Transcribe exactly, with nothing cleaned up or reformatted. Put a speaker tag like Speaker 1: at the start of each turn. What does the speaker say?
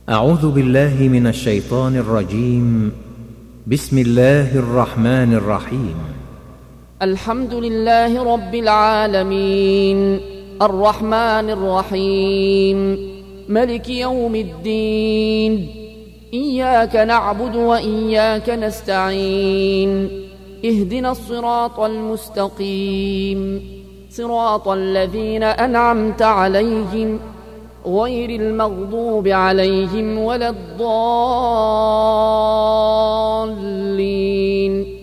Speaker 1: أعوذ بالله من الشيطان الرجيم. بسم الله الرحمن الرحيم.
Speaker 2: الحمد لله رب العالمين، الرحمن الرحيم، ملك يوم الدين. إياك نعبد وإياك نستعين، اهدنا الصراط المستقيم، صراط الذين أنعمت عليهم غير المغضوب عليهم ولا الضالين.